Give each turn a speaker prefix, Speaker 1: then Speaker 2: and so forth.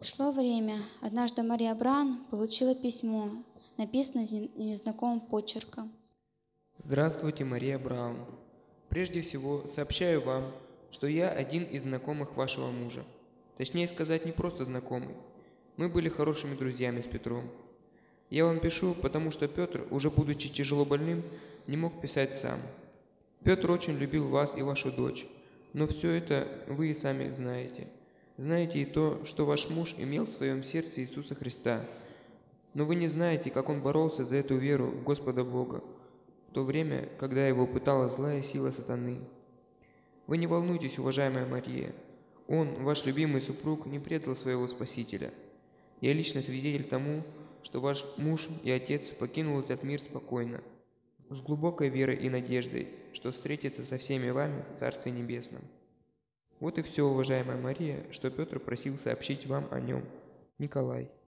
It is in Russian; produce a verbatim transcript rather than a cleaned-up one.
Speaker 1: Шло время. Однажды Мария Бран получила письмо, написанное нез- незнакомым почерком.
Speaker 2: Здравствуйте, Мария Браун. Прежде всего, сообщаю вам, что я один из знакомых вашего мужа. Точнее сказать, не просто знакомый. Мы были хорошими друзьями с Петром. Я вам пишу, потому что Петр, уже будучи тяжело больным, не мог писать сам. Петр очень любил вас и вашу дочь, но все это вы и сами знаете. Знаете и то, что ваш муж имел в своем сердце Иисуса Христа. Но вы не знаете, как он боролся за эту веру в Господа Бога, в то время, когда его пытала злая сила сатаны. Вы не волнуйтесь, уважаемая Мария. Он, ваш любимый супруг, не предал своего Спасителя. Я лично свидетель тому, что ваш муж и отец покинул этот мир спокойно, с глубокой верой и надеждой, что встретится со всеми вами в Царстве Небесном. Вот и все, уважаемая Мария, что Петр просил сообщить вам о нем. Николай.